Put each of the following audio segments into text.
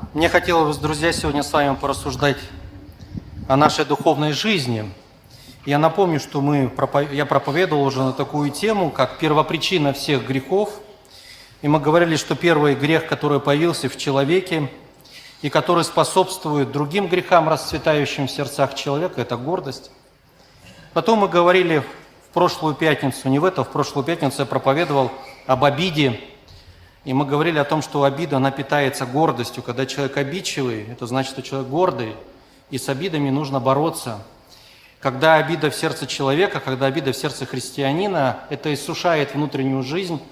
Мне хотелось, друзья, сегодня с вами порассуждать о нашей духовной жизни. Я напомню, что я проповедовал уже на такую тему, как первопричина всех грехов. И мы говорили, что первый грех, который появился в человеке и который способствует другим грехам, расцветающим в сердцах человека, это гордость. Потом мы говорили в прошлую пятницу, в прошлую пятницу я проповедовал об обиде. И мы говорили о том, что обида, она питается гордостью. Когда человек обидчивый, это значит, что человек гордый, и с обидами нужно бороться. Когда обида в сердце человека, когда обида в сердце христианина, это иссушает внутреннюю жизнь,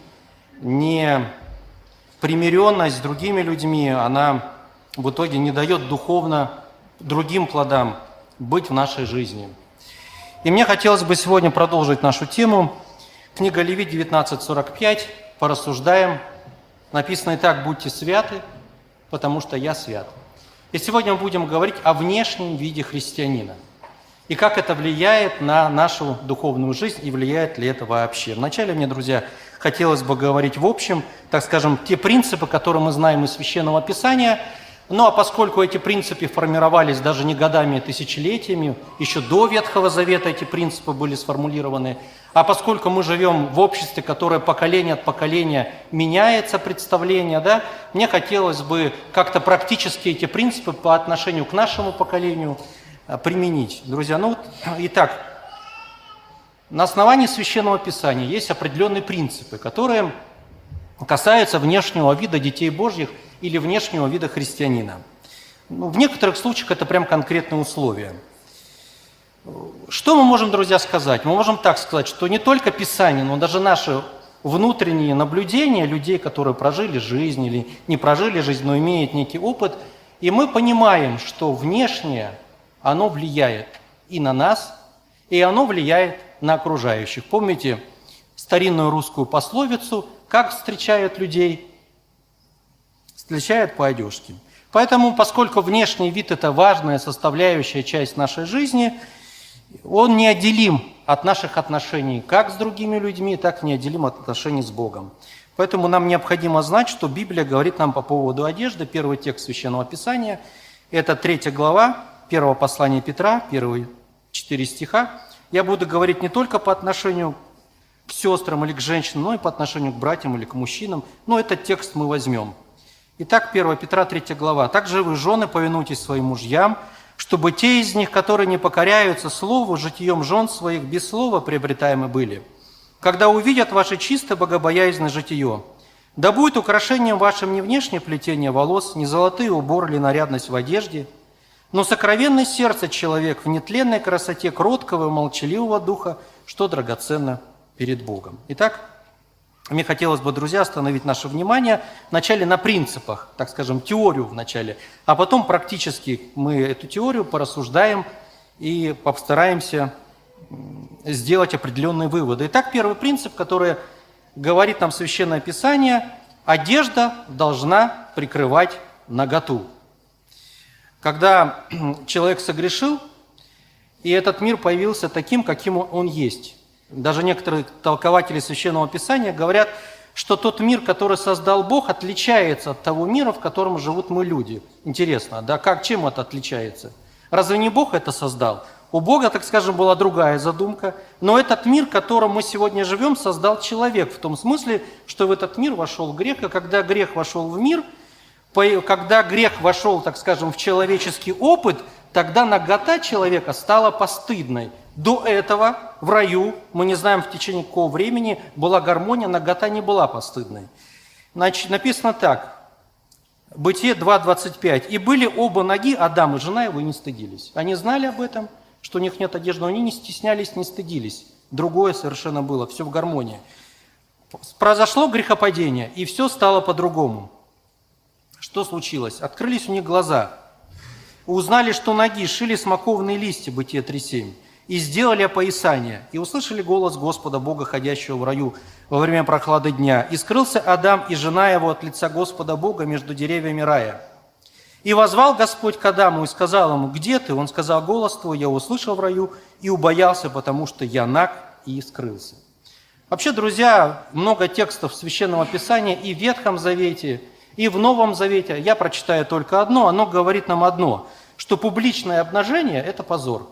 непримиренность с другими людьми, она в итоге не дает духовно другим плодам быть в нашей жизни. И мне хотелось бы сегодня продолжить нашу тему. Книга Левит 19:45, порассуждаем. Написано и так: «Будьте святы, потому что я свят». И сегодня мы будем говорить о внешнем виде христианина. И как это влияет на нашу духовную жизнь, и влияет ли это вообще. Вначале мне, друзья, хотелось бы говорить в общем, так скажем, те принципы, которые мы знаем из Священного Писания. Ну а поскольку эти принципы формировались даже не годами, а тысячелетиями, еще до Ветхого Завета эти принципы были сформулированы, а поскольку мы живем в обществе, которое поколение от поколения меняется представление, да, мне хотелось бы как-то практически эти принципы по отношению к нашему поколению применить. Друзья, итак, на основании Священного Писания есть определенные принципы, которые касаются внешнего вида детей Божьих или внешнего вида христианина. В некоторых случаях это прям конкретные условия. Что мы можем, друзья, сказать? Мы можем так сказать, что не только Писание, но даже наши внутренние наблюдения людей, которые прожили жизнь или не прожили жизнь, но имеют некий опыт, и мы понимаем, что внешнее, оно влияет и на нас, и оно влияет на окружающих. Помните старинную русскую пословицу: «Как встречают людей? Встречают по одежке». Поэтому, поскольку внешний вид – это важная составляющая часть нашей жизни, он неотделим от наших отношений как с другими людьми, так и неотделим от отношений с Богом. Поэтому нам необходимо знать, что Библия говорит нам по поводу одежды. Первый текст Священного Писания – это 3 глава, 1 послание Петра, первые 4 стиха. Я буду говорить не только по отношению к сестрам или к женщинам, но и по отношению к братьям или к мужчинам. Но этот текст мы возьмем. Итак, 1 Петра, 3 глава. «Также вы, жены, повинуйтесь своим мужьям, чтобы те из них, которые не покоряются слову, житием жен своих без слова приобретаемы были, когда увидят ваше чистое богобоязненное житие. Да будет украшением вашим не внешнее плетение волос, не золотые уборы или нарядность в одежде, но сокровенное сердце человек в нетленной красоте кроткого и молчаливого духа, что драгоценно перед Богом». Итак, мне хотелось бы, друзья, остановить наше внимание вначале на принципах, так скажем, теорию вначале, а потом практически мы эту теорию порассуждаем и постараемся сделать определенные выводы. Итак, первый принцип, который говорит нам Священное Писание: одежда должна прикрывать наготу. Когда человек согрешил, и этот мир появился таким, каким он есть. Даже некоторые толкователи Священного Писания говорят, что тот мир, который создал Бог, отличается от того мира, в котором живут мы, люди. Интересно, да, чем это отличается? Разве не Бог это создал? У Бога, так скажем, была другая задумка, но этот мир, в котором мы сегодня живем, создал человек, в том смысле, что в этот мир вошел грех, и когда грех вошел в мир, когда грех вошел, так скажем, в человеческий опыт, тогда нагота человека стала постыдной. До этого в раю, мы не знаем в течение какого времени, была гармония, нагота не была постыдной. Значит, написано так, Бытие 2:25. «И были оба ноги, Адам и жена его, и не стыдились». Они знали об этом, что у них нет одежды, но они не стеснялись, не стыдились. Другое совершенно было, все в гармонии. Произошло грехопадение, и все стало по-другому. Что случилось? Открылись у них глаза. Узнали, что ноги шили смоковные листья, Бытие 3:7. И сделали опоясание, и услышали голос Господа Бога, ходящего в раю во время прохлады дня. И скрылся Адам и жена его от лица Господа Бога между деревьями рая. И возвал Господь к Адаму и сказал ему: где ты? Он сказал: голос твой я услышал в раю и убоялся, потому что я наг, и скрылся. Вообще, друзья, много текстов Священного Писания и в Ветхом Завете, И в Новом Завете, я прочитаю только одно, оно говорит нам одно, что публичное обнажение – это позор.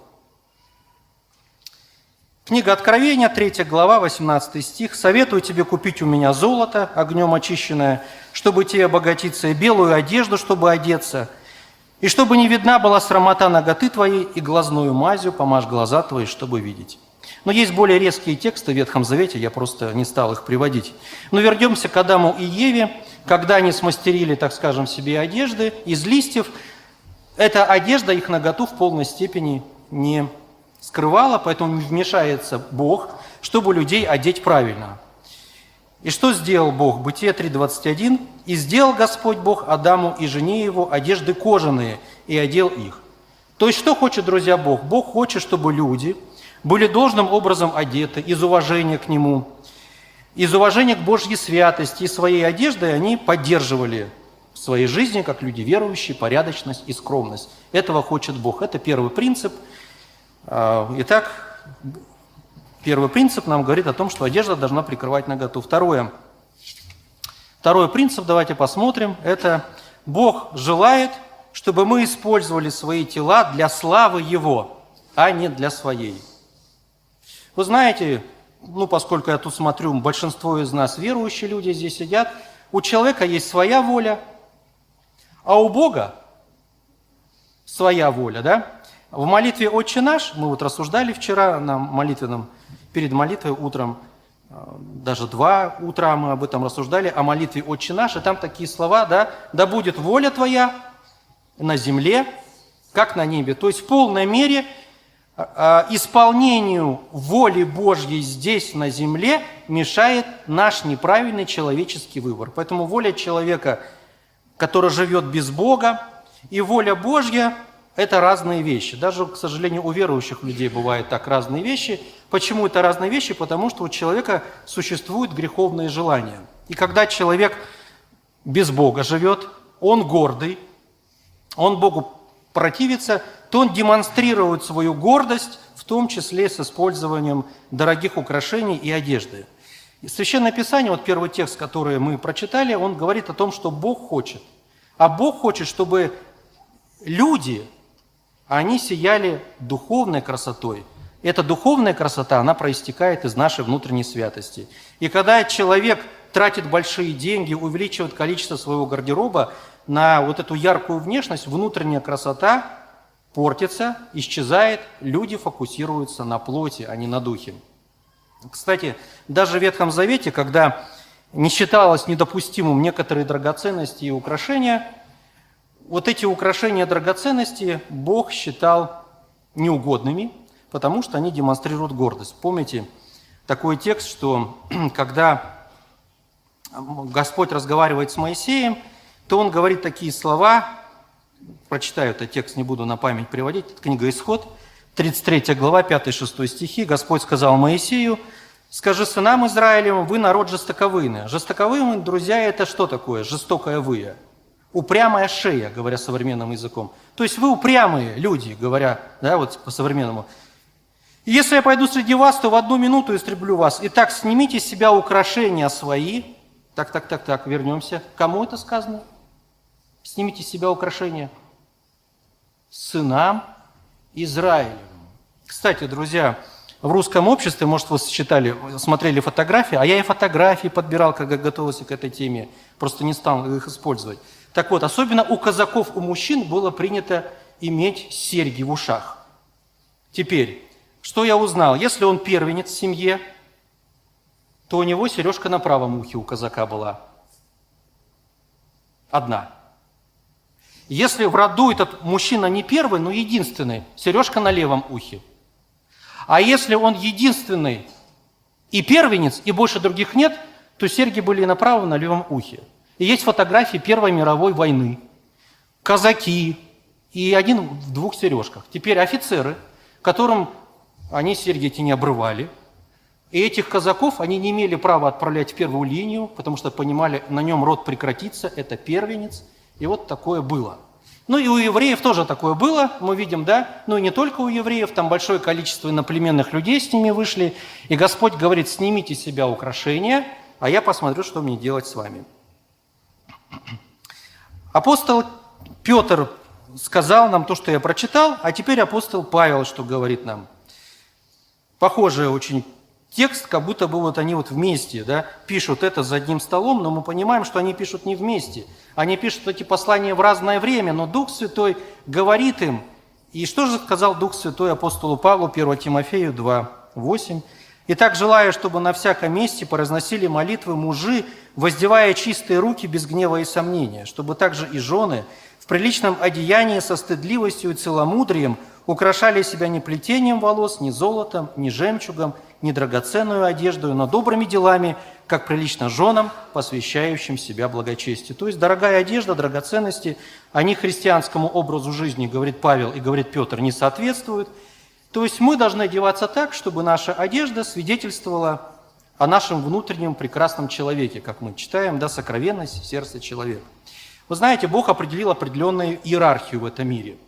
Книга Откровения, 3 глава, 18 стих. «Советую тебе купить у меня золото, огнем очищенное, чтобы тебе обогатиться, и белую одежду, чтобы одеться, и чтобы не видна была срамота наготы твоей, и глазную мазью помажь глаза твои, чтобы видеть». Но есть более резкие тексты в Ветхом Завете, я просто не стал их приводить. Но вернемся к Адаму и Еве, когда они смастерили, так скажем, себе одежды из листьев. Эта одежда их наготу в полной степени не скрывала, поэтому вмешается Бог, чтобы людей одеть правильно. И что сделал Бог? Бытие 3:21. «И сделал Господь Бог Адаму и жене его одежды кожаные, и одел их». То есть, что хочет, друзья, Бог? Бог хочет, чтобы люди были должным образом одеты из уважения к Нему, из уважения к Божьей святости, и своей одеждой они поддерживали в своей жизни, как люди верующие, порядочность и скромность. Этого хочет Бог. Это первый принцип. Итак, первый принцип нам говорит о том, что одежда должна прикрывать наготу. Второй принцип, давайте посмотрим, это Бог желает, чтобы мы использовали свои тела для славы Его, а не для своей. Вы знаете, поскольку я тут смотрю, большинство из нас верующие люди здесь сидят, у человека есть своя воля, а у Бога своя воля, да? В молитве «Отче наш», мы рассуждали вчера на молитвенном, перед молитвой утром, даже 2 утра мы об этом рассуждали, о молитве «Отче наш», и там такие слова, да, «Да будет воля Твоя на земле, как на небе». То есть в полной мере исполнению воли Божьей здесь, на земле, мешает наш неправильный человеческий выбор. Поэтому воля человека, который живет без Бога, и воля Божья – это разные вещи. Даже, к сожалению, у верующих людей бывают так разные вещи. Почему это разные вещи? Потому что у человека существуют греховные желания. И когда человек без Бога живет, он гордый, он Богу противится, то он демонстрирует свою гордость, в том числе с использованием дорогих украшений и одежды. И Священное Писание, первый текст, который мы прочитали, он говорит о том, что Бог хочет. А Бог хочет, чтобы люди, они сияли духовной красотой. Эта духовная красота, она проистекает из нашей внутренней святости. И когда человек тратит большие деньги, увеличивает количество своего гардероба на эту яркую внешность, внутренняя красота портится, исчезает, люди фокусируются на плоти, а не на духе. Кстати, даже в Ветхом Завете, когда не считалось недопустимым некоторые драгоценности и украшения, эти украшения и драгоценности Бог считал неугодными, потому что они демонстрируют гордость. Помните такой текст, что когда Господь разговаривает с Моисеем, то Он говорит такие слова, прочитаю этот текст, не буду на память приводить, это книга Исход, 33 глава, 5-6 стихи. Господь сказал Моисею: «Скажи сынам Израилевым, вы народ жестоковыйный». Жестоковыйный, друзья, это что такое? Жестокая выя. Упрямая шея, говоря современным языком. То есть вы упрямые люди, говоря, по-современному. «Если я пойду среди вас, то в 1 минуту истреблю вас. Итак, снимите с себя украшения свои». Так, вернемся. Кому это сказано? Снимите с себя украшения. Сынам Израилевым. Кстати, друзья, в русском обществе, может, вы смотрели фотографии, а я и фотографии подбирал, когда готовился к этой теме, просто не стал их использовать. Так вот, особенно у казаков, у мужчин было принято иметь серьги в ушах. Теперь, что я узнал? Если он первенец в семье, то у него сережка на правом ухе у казака была. Одна. Если в роду этот мужчина не первый, но единственный, сережка на левом ухе. А если он единственный и первенец, и больше других нет, то серьги были на правом, на левом ухе. И есть фотографии Первой мировой войны. Казаки и один в 2 сережках. Теперь офицеры, которым они серьги эти не обрывали. И этих казаков они не имели права отправлять в первую линию, потому что понимали, на нем род прекратится, это первенец. И такое было. И у евреев тоже такое было, мы видим, да? И не только у евреев, там большое количество иноплеменных людей с ними вышли. И Господь говорит: снимите с себя украшения, а я посмотрю, что мне делать с вами. Апостол Петр сказал нам то, что я прочитал, а теперь апостол Павел что говорит нам. Похожий очень текст, как будто бы вот они вот вместе, да, пишут это за одним столом, но мы понимаем, что они пишут не вместе. Они пишут эти послания в разное время, но Дух Святой говорит им. И что же сказал Дух Святой апостолу Павлу, 1 Тимофею 2:8? «Итак, желаю, чтобы на всяком месте произносили молитвы мужи, воздевая чистые руки без гнева и сомнения, чтобы также и жены в приличном одеянии со стыдливостью и целомудрием украшали себя не плетением волос, ни золотом, ни жемчугом, ни драгоценную одеждою, но добрыми делами, как прилично женам, посвящающим себя благочестию». То есть дорогая одежда, драгоценности, они христианскому образу жизни, говорит Павел и говорит Петр, не соответствуют. То есть мы должны одеваться так, чтобы наша одежда свидетельствовала о нашем внутреннем прекрасном человеке, как мы читаем, да, сокровенность сердца человека. Вы знаете, Бог определил определенную иерархию в этом мире.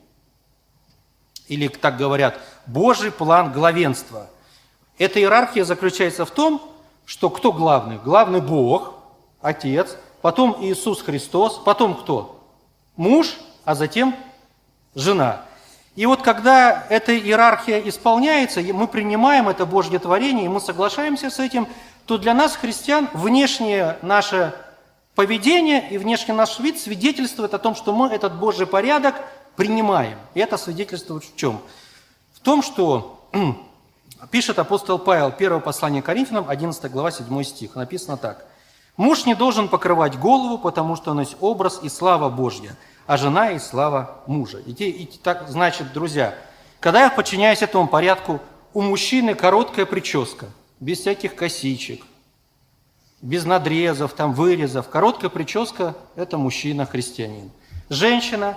Или, так говорят, Божий план главенства. Эта иерархия заключается в том, что кто главный? Главный Бог, Отец, потом Иисус Христос, потом кто? Муж, а затем жена. И вот когда эта иерархия исполняется, и мы принимаем это Божье творение, и мы соглашаемся с этим, то для нас, христиан, внешнее наше поведение и внешний наш вид свидетельствует о том, что мы этот Божий порядок принимаем. И это свидетельствует в чем? В том, что пишет апостол Павел, 1 послание Коринфянам, 11 глава, 7 стих. Написано так. «Муж не должен покрывать голову, потому что он есть образ и слава Божья, а жена и слава мужа». И так, значит, друзья, когда я подчиняюсь этому порядку, у мужчины короткая прическа, без всяких косичек, без надрезов, там, вырезов. Короткая прическа – это мужчина-христианин. Женщина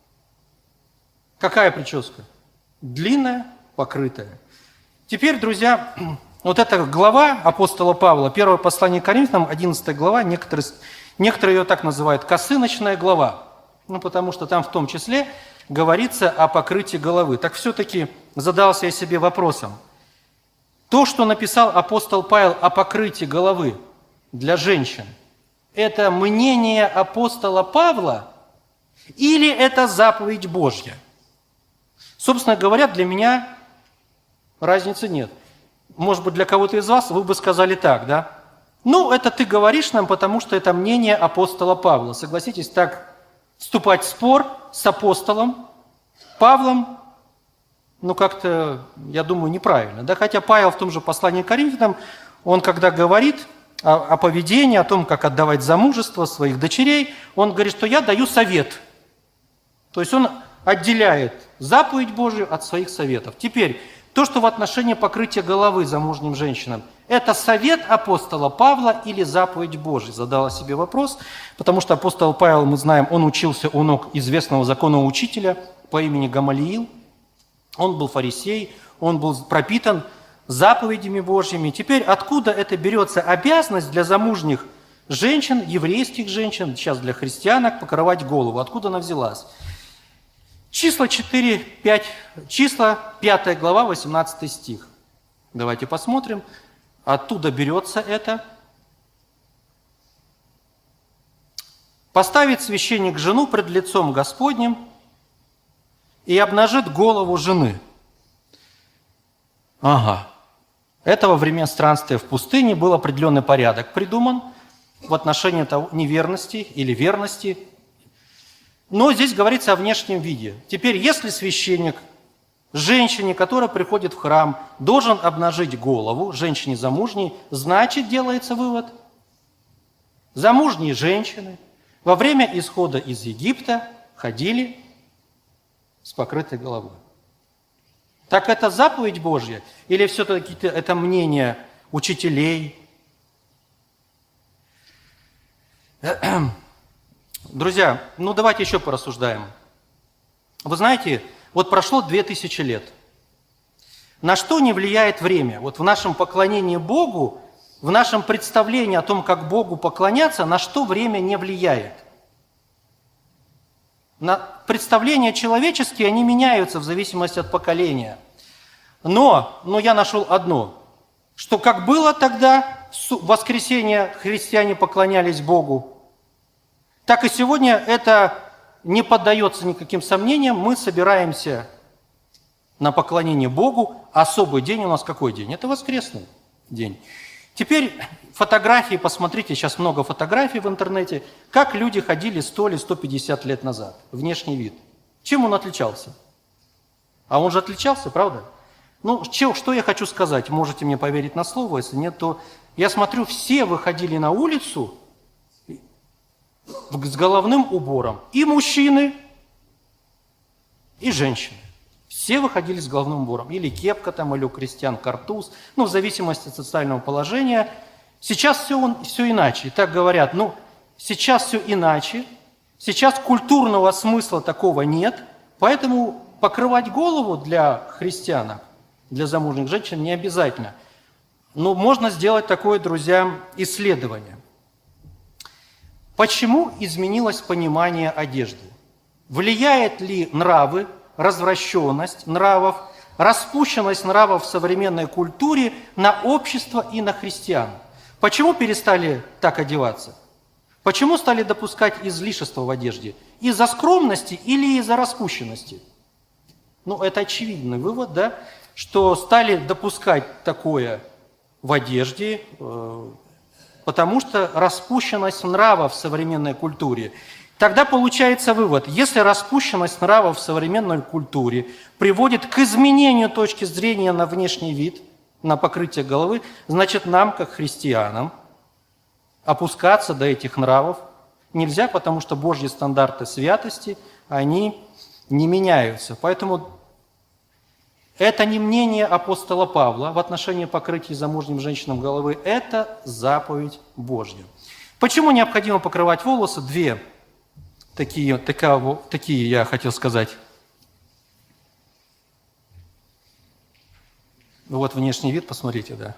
– какая прическа? Длинная, покрытая. Теперь, друзья, вот эта глава апостола Павла, 1 послание к Коринфянам, 11 глава, некоторые ее так называют «косыночная глава». Ну, потому что там в том числе говорится о покрытии головы. Так все-таки задался я себе вопросом. То, что написал апостол Павел о покрытии головы для женщин, это мнение апостола Павла или это заповедь Божья? Собственно говоря, для меня разницы нет. Может быть, для кого-то из вас вы бы сказали так, да? Ну, это ты говоришь нам, потому что это мнение апостола Павла. Согласитесь, так вступать в спор с апостолом Павлом, ну, как-то, я думаю, неправильно. Да? Хотя Павел в том же послании к Коринфянам, он когда говорит о поведении, о том, как отдавать замужество своих дочерей, он говорит, что я даю совет. То есть он отделяет заповедь Божию от своих советов. Теперь, то, что в отношении покрытия головы замужним женщинам, это совет апостола Павла или заповедь Божия? Задала себе вопрос, потому что апостол Павел, мы знаем, он учился у ног известного законного учителя по имени Гамалиил. Он был фарисей, он был пропитан заповедями Божьими. Теперь откуда это берется обязанность для замужних женщин, еврейских женщин, сейчас для христианок, покрывать голову? Откуда она взялась? Числа 5 глава, 18 стих. Давайте посмотрим. Оттуда берется это. «Поставит священник жену пред лицом Господним и обнажит голову жены». Ага. Это во время странствия в пустыне был определенный порядок придуман в отношении неверности или верности. Но здесь говорится о внешнем виде. Теперь, если священник женщине, которая приходит в храм, должен обнажить голову, женщине замужней, значит, делается вывод. Замужние женщины во время исхода из Египта ходили с покрытой головой. Так это заповедь Божья? Или все-таки это мнение учителей? Друзья, ну давайте еще порассуждаем. Вы знаете, вот прошло 2000 лет. На что не влияет время? Вот в нашем поклонении Богу, в нашем представлении о том, как Богу поклоняться, на что время не влияет? Представления человеческие, они меняются в зависимости от поколения. Но я нашел одно, что как было тогда, в воскресенье христиане поклонялись Богу, так и сегодня это не поддается никаким сомнениям, мы собираемся на поклонение Богу. Особый день у нас какой день? Это воскресный день. Теперь фотографии, посмотрите, сейчас много фотографий в интернете, как люди ходили 100 или 150 лет назад, внешний вид. Чем он отличался? А он же отличался, правда? Ну, что я хочу сказать, можете мне поверить на слово, если нет, то я смотрю, все выходили на улицу с головным убором. И мужчины, и женщины. Все выходили с головным убором. Или кепка там, или у крестьян картуз. Ну, в зависимости от социального положения. Сейчас все иначе. И так говорят, сейчас все иначе. Сейчас культурного смысла такого нет. Поэтому покрывать голову для христианок, для замужних женщин не обязательно. Но можно сделать такое, друзья, исследование. Почему изменилось понимание одежды? Влияет ли нравы, развращенность нравов, распущенность нравов в современной культуре на общество и на христиан? Почему перестали так одеваться? Почему стали допускать излишества в одежде? Из-за скромности или из-за распущенности? Это очевидный вывод, да, что стали допускать такое в одежде, потому что распущенность нравов в современной культуре. Тогда получается вывод, если распущенность нравов в современной культуре приводит к изменению точки зрения на внешний вид, на покрытие головы, значит нам, как христианам, опускаться до этих нравов нельзя, потому что Божьи стандарты святости, они не меняются. Поэтому это не мнение апостола Павла в отношении покрытия замужним женщинам головы, это заповедь Божья. Почему необходимо покрывать волосы? Две такие я хотел сказать. Вот внешний вид, посмотрите, да.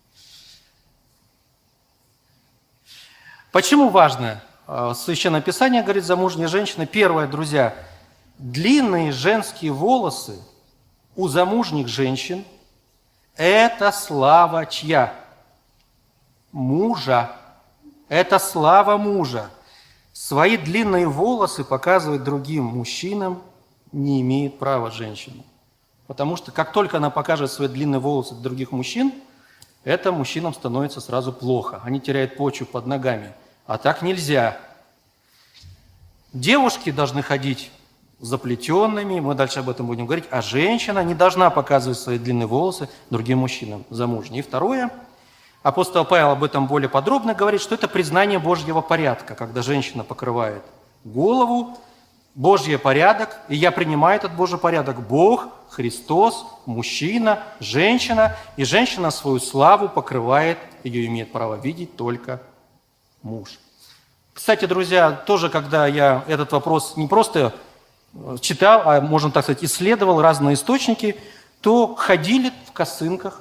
Почему важно? Священное Писание говорит, замужние женщины. Первое, друзья, длинные женские волосы у замужних женщин – это слава чья? Мужа. Это слава мужа. Свои длинные волосы показывать другим мужчинам не имеет права женщина. Потому что как только она покажет свои длинные волосы других мужчин, это мужчинам становится сразу плохо. Они теряют почву под ногами. А так нельзя. Девушки должны ходить заплетенными, мы дальше об этом будем говорить, а женщина не должна показывать свои длинные волосы другим мужчинам замужним. И второе, апостол Павел об этом более подробно говорит, что это признание Божьего порядка, когда женщина покрывает голову, Божий порядок, и я принимаю этот Божий порядок. Бог, Христос, мужчина, женщина, и женщина свою славу покрывает, ее имеет право видеть только муж. Кстати, друзья, тоже, когда я этот вопрос не просто читал, а, можно так сказать, исследовал разные источники, то ходили в косынках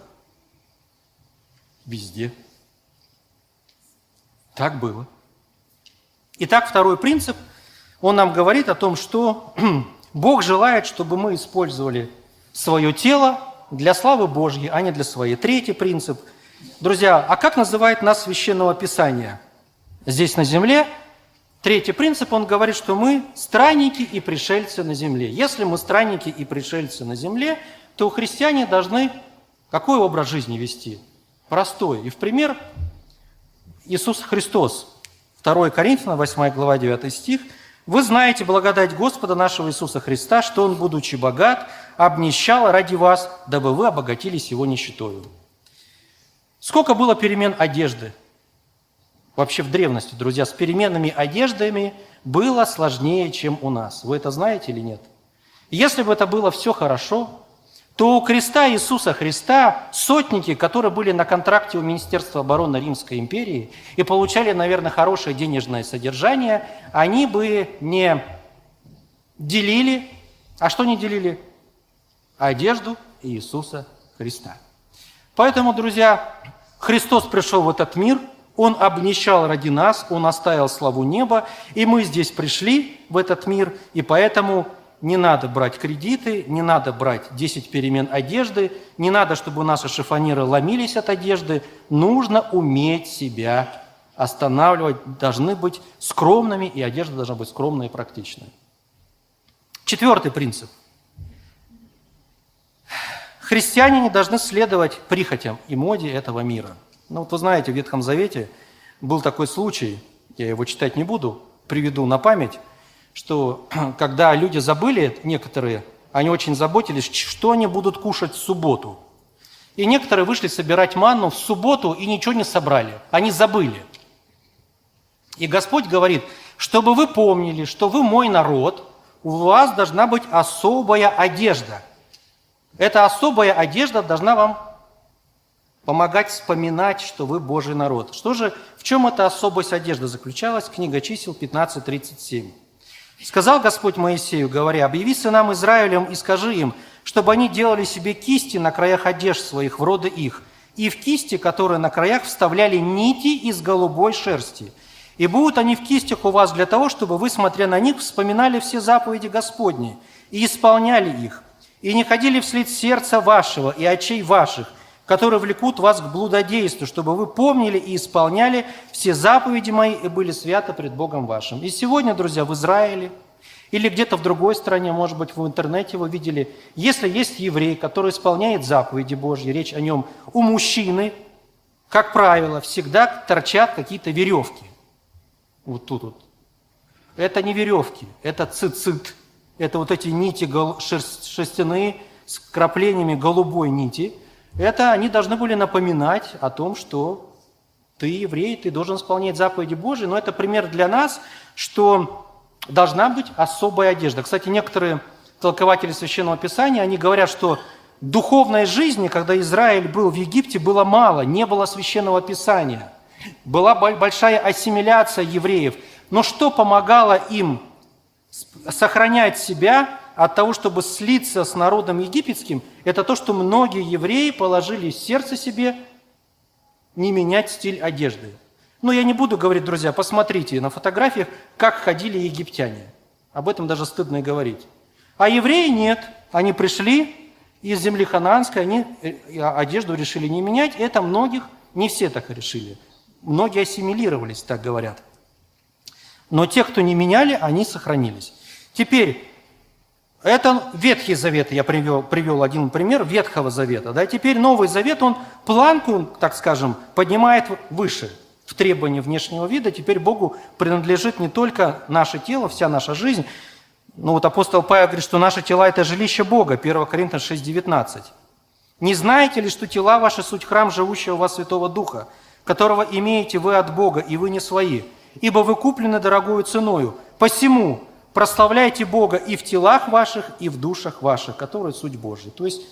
везде. Так было. Итак, второй принцип, он нам говорит о том, что Бог желает, чтобы мы использовали свое тело для славы Божьей, а не для своей. Третий принцип. Друзья, а как называет нас Священное Писание? Здесь на земле. Третий принцип, он говорит, что мы странники и пришельцы на земле. Если мы странники и пришельцы на земле, то христиане должны какой образ жизни вести? Простой. И в пример Иисус Христос. 2 Коринфянам, 8 глава, 9 стих. «Вы знаете благодать Господа нашего Иисуса Христа, что Он, будучи богат, обнищал ради вас, дабы вы обогатились Его нищетою». Сколько было перемен одежды? Вообще в древности, друзья, с переменными одеждами было сложнее, чем у нас. Вы это знаете или нет? Если бы это было все хорошо, то у креста Иисуса Христа сотники, которые были на контракте у Министерства обороны Римской империи и получали, наверное, хорошее денежное содержание, они бы не делили, а что не делили? Одежду Иисуса Христа. Поэтому, друзья, Христос пришел в этот мир, Он обнищал ради нас, Он оставил славу неба, и мы здесь пришли в этот мир, и поэтому не надо брать кредиты, не надо брать 10 перемен одежды, не надо, чтобы наши шифонеры ломились от одежды. Нужно уметь себя останавливать, должны быть скромными, и одежда должна быть скромной и практичной. Четвертый принцип. Христиане не должны следовать прихотям и моде этого мира. Ну вот вы знаете, в Ветхом Завете был такой случай, я его читать не буду, приведу на память, что когда люди забыли, некоторые, они очень заботились, что они будут кушать в субботу. И некоторые вышли собирать манну в субботу и ничего не собрали, они забыли. И Господь говорит, чтобы вы помнили, что вы мой народ, у вас должна быть особая одежда. Эта особая одежда должна вам помогать вспоминать, что вы Божий народ. Что же, в чем эта особость одежды заключалась? Книга Чисел 15:37. «Сказал Господь Моисею, говоря, объяви сынам Израилем и скажи им, чтобы они делали себе кисти на краях одежд своих, в роды их, и в кисти, которые на краях, вставляли нити из голубой шерсти. И будут они в кистях у вас для того, чтобы вы, смотря на них, вспоминали все заповеди Господни и исполняли их, и не ходили вслед сердца вашего и очей ваших, которые влекут вас к блудодейству, чтобы вы помнили и исполняли все заповеди мои и были святы пред Богом вашим». И сегодня, друзья, в Израиле или где-то в другой стране, может быть, в интернете вы видели, если есть еврей, который исполняет заповеди Божьи, речь о нем, у мужчины, как правило, всегда торчат какие-то веревки. Вот тут вот. Это не веревки, это цицит. Это вот эти нити шерстяные с краплениями голубой нити. Это они должны были напоминать о том, что ты еврей, ты должен исполнять заповеди Божьи. Но это пример для нас, что должна быть особая одежда. Кстати, некоторые толкователи Священного Писания, они говорят, что духовной жизни, когда Израиль был в Египте, было мало, не было Священного Писания. Была большая ассимиляция евреев. Но что помогало им сохранять себя от того, чтобы слиться с народом египетским, это то, что многие евреи положили в сердце себе не менять стиль одежды. Но я не буду говорить, друзья, посмотрите на фотографиях, как ходили египтяне. Об этом даже стыдно и говорить. А евреи нет. Они пришли из земли ханаанской, они одежду решили не менять. Это многих, не все так и решили. Многие ассимилировались, так говорят. Но те, кто не меняли, они сохранились. Теперь, это Ветхий Завет, я привел один пример Ветхого Завета. Да? Теперь Новый Завет, он планку, так скажем, поднимает выше в требовании внешнего вида. Теперь Богу принадлежит не только наше тело, вся наша жизнь. Ну вот апостол Павел говорит, что наши тела – это жилище Бога, 1 Коринфянам 6:19. «Не знаете ли, что тела ваши суть храм живущего у вас Святого Духа, которого имеете вы от Бога, и вы не свои? Ибо вы куплены дорогою ценою. Посему прославляйте Бога и в телах ваших, и в душах ваших, которые суть Божья». То есть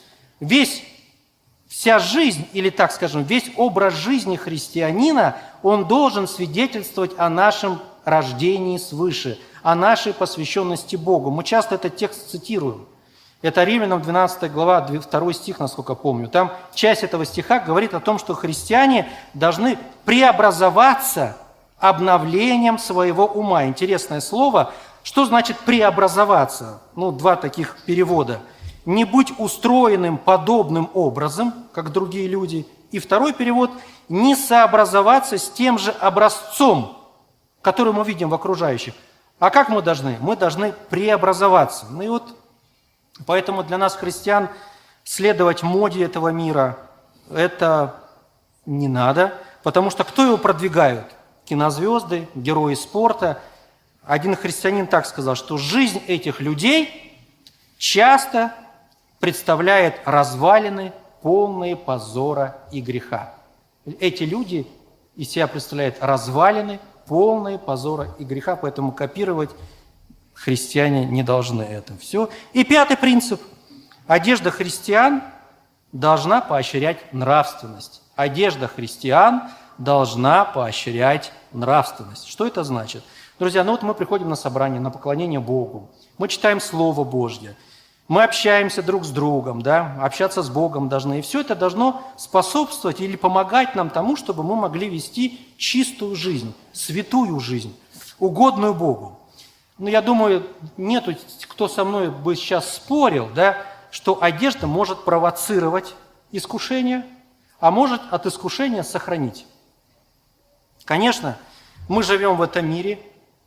вся жизнь, или так скажем, весь образ жизни христианина, он должен свидетельствовать о нашем рождении свыше, о нашей посвященности Богу. Мы часто этот текст цитируем. Это Римлянам 12 глава, 2 стих, насколько помню. Там часть этого стиха говорит о том, что христиане должны преобразоваться обновлением своего ума. Интересное слово. Что значит преобразоваться? Ну, два таких перевода. Не быть устроенным подобным образом, как другие люди. И второй перевод – не сообразоваться с тем же образцом, который мы видим в окружающих. А как мы должны? Мы должны преобразоваться. Ну и вот поэтому для нас, христиан, следовать моде этого мира – это не надо, потому что кто его продвигает? Кинозвезды, герои спорта. Один христианин так сказал, что жизнь этих людей часто представляет развалины, полные позора и греха. Эти люди из себя представляют развалины, полные позора и греха, поэтому копировать христиане не должны это все. И пятый принцип. Одежда христиан должна поощрять нравственность. Одежда христиан должна поощрять нравственность. Что это значит? Друзья, ну вот мы приходим на собрание, на поклонение Богу. Мы читаем Слово Божье. Мы общаемся друг с другом, да? Общаться с Богом должны. И все это должно способствовать или помогать нам тому, чтобы мы могли вести чистую жизнь, святую жизнь, угодную Богу. Но я думаю, нету, кто со мной бы сейчас спорил, да, что одежда может провоцировать искушение, а может от искушения сохранить. Конечно, мы живем в этом мире,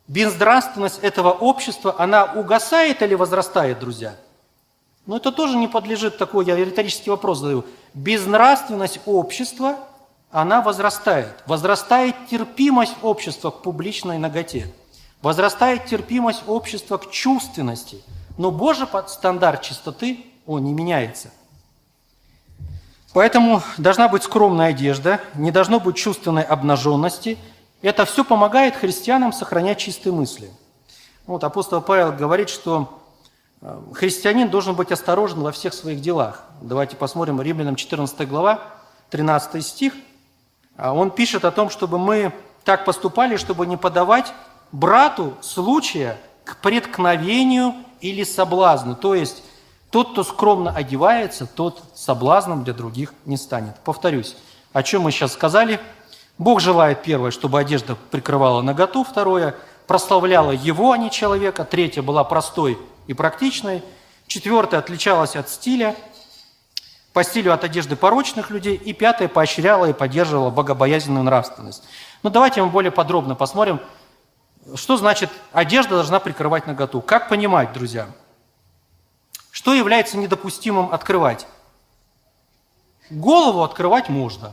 безнравственность этого общества, она угасает или возрастает, друзья? Но это тоже не подлежит такой, я риторический вопрос задаю. Безнравственность общества, она возрастает. Возрастает терпимость общества к публичной наготе. Возрастает терпимость общества к чувственности. Но Божий стандарт чистоты, он не меняется. Поэтому должна быть скромная одежда, не должно быть чувственной обнаженности. Это все помогает христианам сохранять чистые мысли. Вот апостол Павел говорит, что христианин должен быть осторожен во всех своих делах. Давайте посмотрим Римлянам 14 глава, 13 стих. Он пишет о том, чтобы мы так поступали, чтобы не подавать брату случая к преткновению или соблазну. То есть тот, кто скромно одевается, тот соблазном для других не станет. Повторюсь, о чем мы сейчас сказали. Бог желает, первое, чтобы одежда прикрывала наготу, второе, прославляла Его, а не человека, третье, была простой и практичной, четвертое, отличалась от стиля, по стилю от одежды порочных людей, и пятое, поощряла и поддерживала богобоязненную нравственность. Но давайте мы более подробно посмотрим, что значит одежда должна прикрывать наготу. Как понимать, друзья? Что является недопустимым открывать? Голову открывать можно.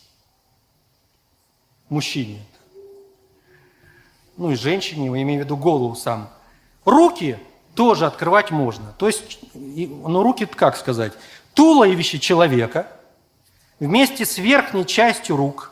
Мужчине. Ну и женщине, я имею в виду голову сам. Руки тоже открывать можно. То есть, ну руки, как сказать, туловище человека вместе с верхней частью рук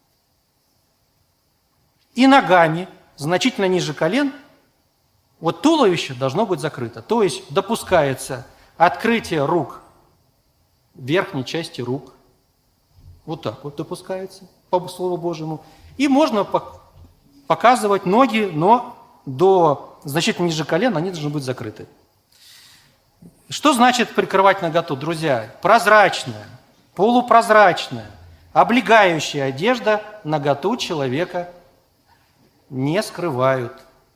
и ногами, значительно ниже колен, вот туловище должно быть закрыто. То есть допускается открытие рук, верхней части рук. Вот так вот допускается, по Слову Божьему. И можно показывать ноги, но до значительно ниже колен они должны быть закрыты. Что значит прикрывать наготу, друзья? Прозрачная, полупрозрачная, облегающая одежда наготу человека не скрывают.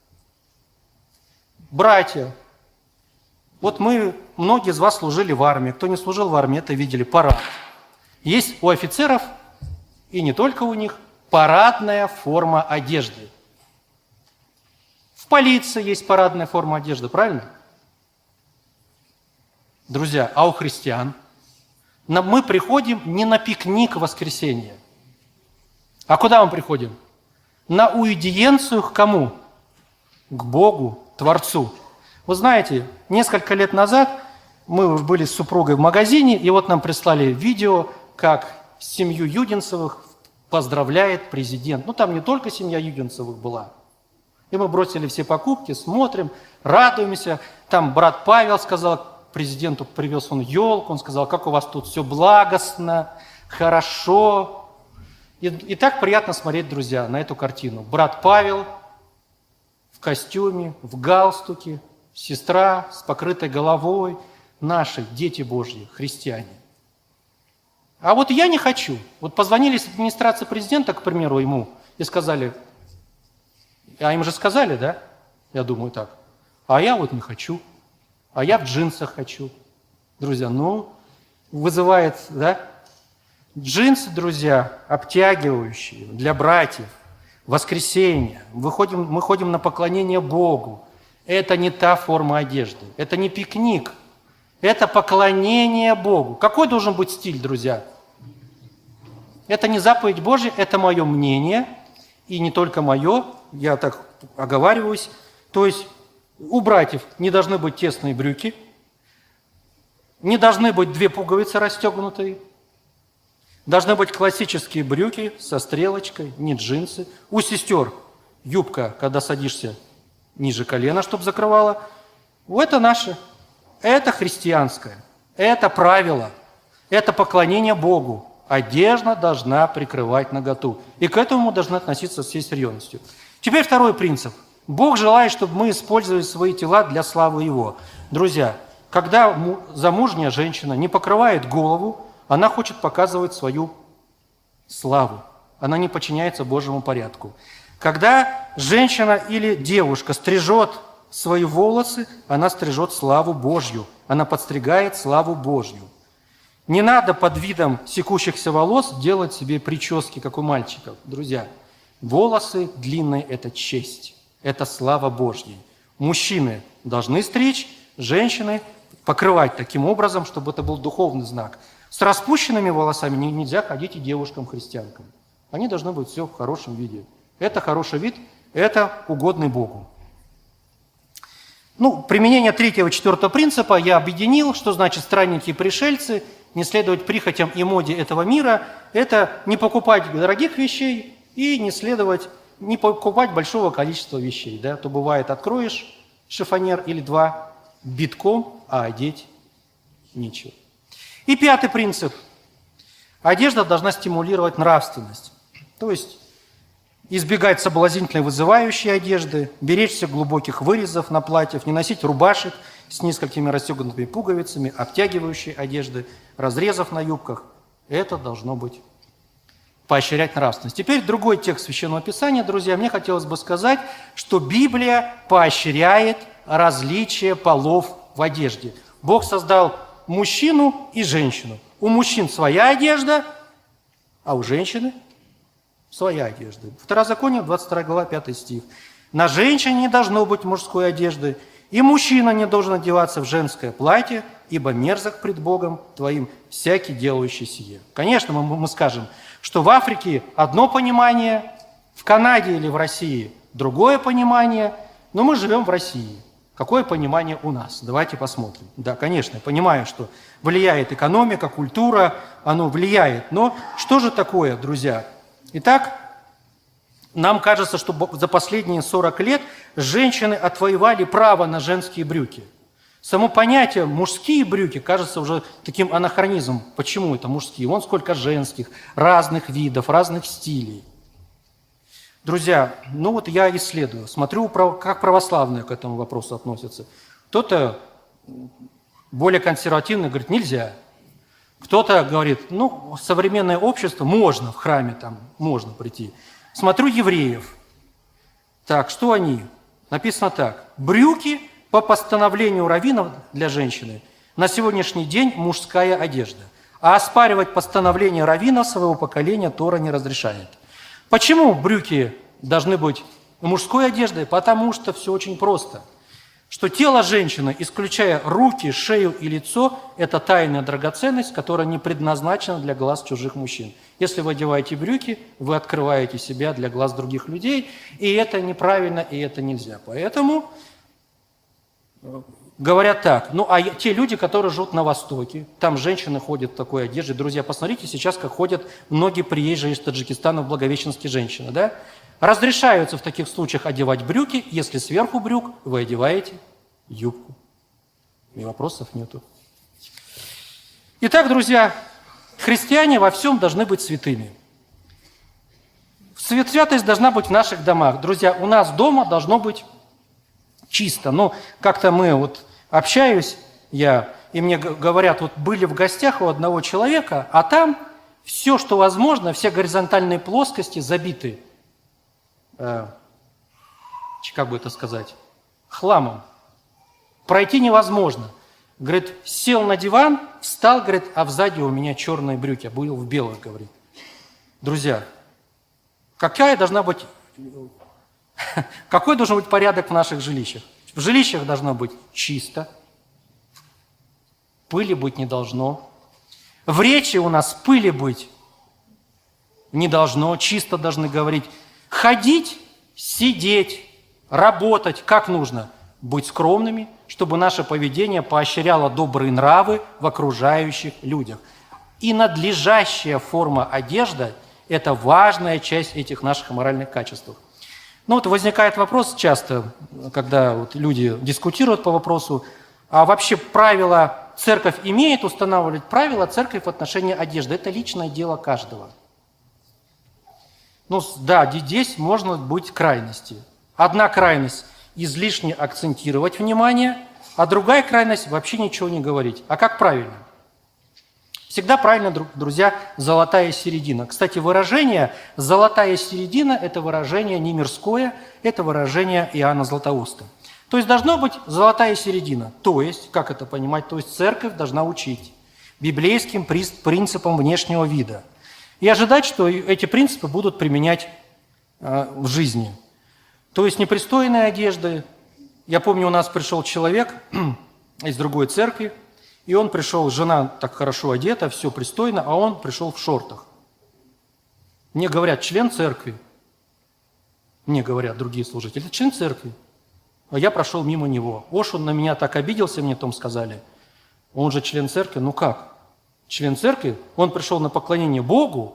Братья, вот многие из вас служили в армии. Кто не служил в армии, это видели парад. Есть у офицеров, и не только у них, парадная форма одежды. В полиции есть парадная форма одежды, правильно? Друзья, а у христиан? Мы приходим не на пикник в воскресенье. А куда мы приходим? На уидиенцию к кому? К Богу, Творцу. Вы знаете, несколько лет назад мы были с супругой в магазине, и вот нам прислали видео, как семью Юдинцевых поздравляет президент. Ну, там не только семья Юдинцевых была. И мы бросили все покупки, смотрим, радуемся. Там брат Павел сказал, президенту привез он елку, он сказал, как у вас тут все благостно, хорошо. И так приятно смотреть, друзья, на эту картину. Брат Павел в костюме, в галстуке, сестра с покрытой головой, наши дети Божьи, христиане. А вот я не хочу. Вот позвонили с администрации президента, к примеру, ему, и сказали, а им же сказали, да? Я думаю так. А я вот не хочу. А я в джинсах хочу. Друзья, вызывает, да? Джинсы, друзья, обтягивающие для братьев. Воскресенье. Мы ходим на поклонение Богу. Это не та форма одежды. Это не пикник. Это поклонение Богу. Какой должен быть стиль, друзья? Это не заповедь Божья, это мое мнение. И не только мое, я так оговариваюсь. То есть у братьев не должны быть тесные брюки, не должны быть 2 пуговицы расстегнутые, должны быть классические брюки со стрелочкой, не джинсы. У сестер юбка, когда садишься, ниже колена, чтобы закрывала. Это наше. Это христианское. Это правило. Это поклонение Богу. Одежда должна прикрывать наготу. И к этому мы должны относиться с всей серьезностью. Теперь второй принцип. Бог желает, чтобы мы использовали свои тела для славы Его. Друзья, когда замужняя женщина не покрывает голову, она хочет показывать свою славу. Она не подчиняется Божьему порядку. Когда женщина или девушка стрижет свои волосы, она стрижет славу Божью. Она подстригает славу Божью. Не надо под видом секущихся волос делать себе прически, как у мальчиков. Друзья, волосы длинные – это честь. Это слава Божья. Мужчины должны стричь, женщины покрывать таким образом, чтобы это был духовный знак. С распущенными волосами нельзя ходить и девушкам-христианкам. Они должны быть все в хорошем виде. Это хороший вид, это угодный Богу. Применение 3-го и 4-го принципа я объединил. Что значит странники и пришельцы? Не следовать прихотям и моде этого мира. Это не покупать дорогих вещей и не покупать большого количества вещей. Да? То бывает, откроешь шифонер или 2 битком, а одеть нечего. И 5-й принцип. Одежда должна стимулировать нравственность. То есть избегать соблазнительной вызывающей одежды, беречься глубоких вырезов на платьях, не носить рубашек с несколькими расстегнутыми пуговицами, обтягивающей одежды, разрезов на юбках. Это должно быть поощрять нравственность. Теперь другой текст Священного Писания, друзья. Мне хотелось бы сказать, что Библия поощряет различие полов в одежде. Бог создал мужчину и женщину. У мужчин своя одежда, а у женщины своя одежда. Второзаконие, 22 глава, 5 стих. На женщине не должно быть мужской одежды, и мужчина не должен одеваться в женское платье, ибо мерзок пред Богом твоим всякий делающий сие. Конечно, мы скажем, что в Африке одно понимание, в Канаде или в России другое понимание, но мы живем в России. Какое понимание у нас? Давайте посмотрим. Да, конечно, я понимаю, что влияет экономика, культура, оно влияет. Но что же такое, друзья? Итак, нам кажется, что за последние 40 лет женщины отвоевали право на женские брюки. Само понятие «мужские брюки» кажется уже таким анахронизмом. Почему это мужские? Вон сколько женских, разных видов, разных стилей. Друзья, я исследую, смотрю, как православные к этому вопросу относятся. Кто-то более консервативный говорит, нельзя. Кто-то говорит, современное общество, можно в храме, там можно прийти. Смотрю евреев. Так, что они? Написано так. Брюки по постановлению раввинов для женщины на сегодняшний день мужская одежда. А оспаривать постановление раввинов своего поколения Тора не разрешает. Почему брюки должны быть мужской одеждой? Потому что все очень просто. Что тело женщины, исключая руки, шею и лицо, это тайная драгоценность, которая не предназначена для глаз чужих мужчин. Если вы одеваете брюки, вы открываете себя для глаз других людей, и это неправильно, и это нельзя. Поэтому говорят так, а те люди, которые живут на Востоке, там женщины ходят в такой одежде. Друзья, посмотрите сейчас, как ходят многие приезжие из Таджикистана в Благовещенске женщины, да? Разрешаются в таких случаях одевать брюки, если сверху брюк вы одеваете юбку. И вопросов нету. Итак, друзья, христиане во всем должны быть святыми. Святость должна быть в наших домах. Друзья, у нас дома должно быть чисто. Как-то мы общаюсь, и мне говорят, были в гостях у одного человека, а там все, что возможно, все горизонтальные плоскости забиты, как бы это сказать, хламом. Пройти невозможно. Говорит, сел на диван, встал, говорит, а сзади у меня черные брюки, а был в белых, говорит. Друзья, какой должен быть порядок в наших жилищах? В жилищах должно быть чисто, пыли быть не должно. В речи у нас пыли быть не должно, чисто должны говорить. Ходить, сидеть, работать, как нужно? Быть скромными, чтобы наше поведение поощряло добрые нравы в окружающих людях. И надлежащая форма одежды – это важная часть этих наших моральных качеств. Возникает вопрос часто, когда люди дискутируют по вопросу, а вообще церковь имеет устанавливать правила церковь в отношении одежды. Это личное дело каждого. Здесь можно быть крайности. Одна крайность – излишне акцентировать внимание, а другая крайность – вообще ничего не говорить. А как правильно? Всегда правильно, друзья, золотая середина. Кстати, выражение «золотая середина» – это выражение не мирское, это выражение Иоанна Златоуста. То есть должна быть золотая середина. То есть, как это понимать? То есть церковь должна учить библейским принципам внешнего вида. И ожидать, что эти принципы будут применять в жизни. То есть непристойные одежды. Я помню, у нас пришел человек из другой церкви, и он пришел, жена так хорошо одета, все пристойно, а он пришел в шортах. Мне говорят, член церкви. Мне говорят другие служители, это член церкви. А я прошел мимо него. Ош, он на меня так обиделся, мне потом сказали. Он же член церкви. Ну как? Член церкви? Он пришел на поклонение Богу,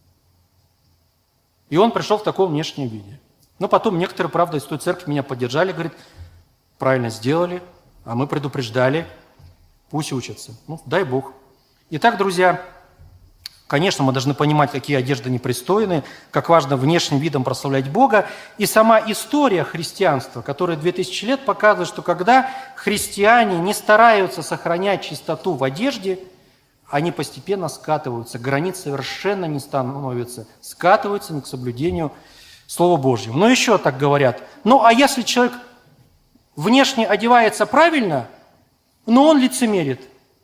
и он пришел в таком внешнем виде. Но потом некоторые, правда, из той церкви меня поддержали, говорят, правильно сделали, а мы предупреждали, пусть учатся. Ну, дай Бог. Итак, друзья, конечно, мы должны понимать, какие одежды непристойные, как важно внешним видом прославлять Бога. И сама история христианства, которая 2000 лет, показывает, что когда христиане не стараются сохранять чистоту в одежде, они постепенно скатываются, границ совершенно не становятся, скатываются к соблюдению Слова Божьего. Но еще так говорят, ну а если человек внешне одевается правильно, но он лицемерит,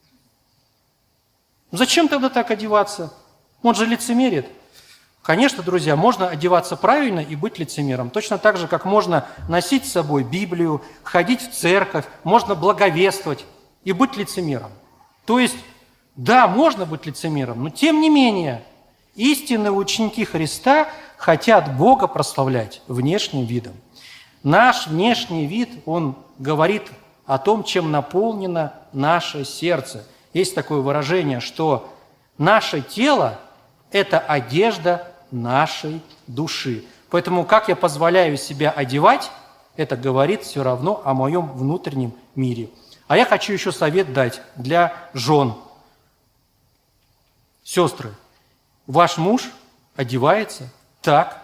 зачем тогда так одеваться? Он же лицемерит. Конечно, друзья, можно одеваться правильно и быть лицемером. Точно так же, как можно носить с собой Библию, ходить в церковь, можно благовествовать и быть лицемером. То есть, да, можно быть лицемером, но тем не менее, истинные ученики Христа хотят Бога прославлять внешним видом. Наш внешний вид, он говорит о том, чем наполнено наше сердце. Есть такое выражение, что наше тело – это одежда нашей души. Поэтому, как я позволяю себя одевать, это говорит все равно о моем внутреннем мире. А я хочу еще совет дать для жен. Сестры, ваш муж одевается так,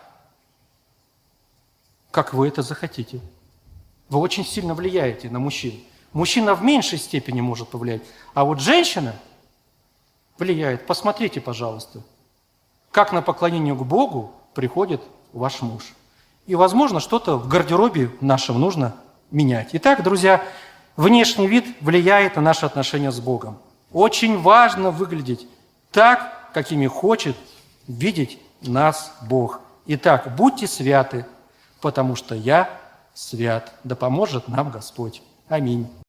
как вы это захотите. Вы очень сильно влияете на мужчин. Мужчина в меньшей степени может повлиять, а вот женщина влияет. Посмотрите, пожалуйста, как на поклонение к Богу приходит ваш муж. И, возможно, что-то в гардеробе нашем нужно менять. Итак, друзья, внешний вид влияет на наши отношения с Богом. Очень важно выглядеть так, какими хочет видеть нас Бог. Итак, будьте святы, потому что я свят. Да поможет нам Господь. Аминь.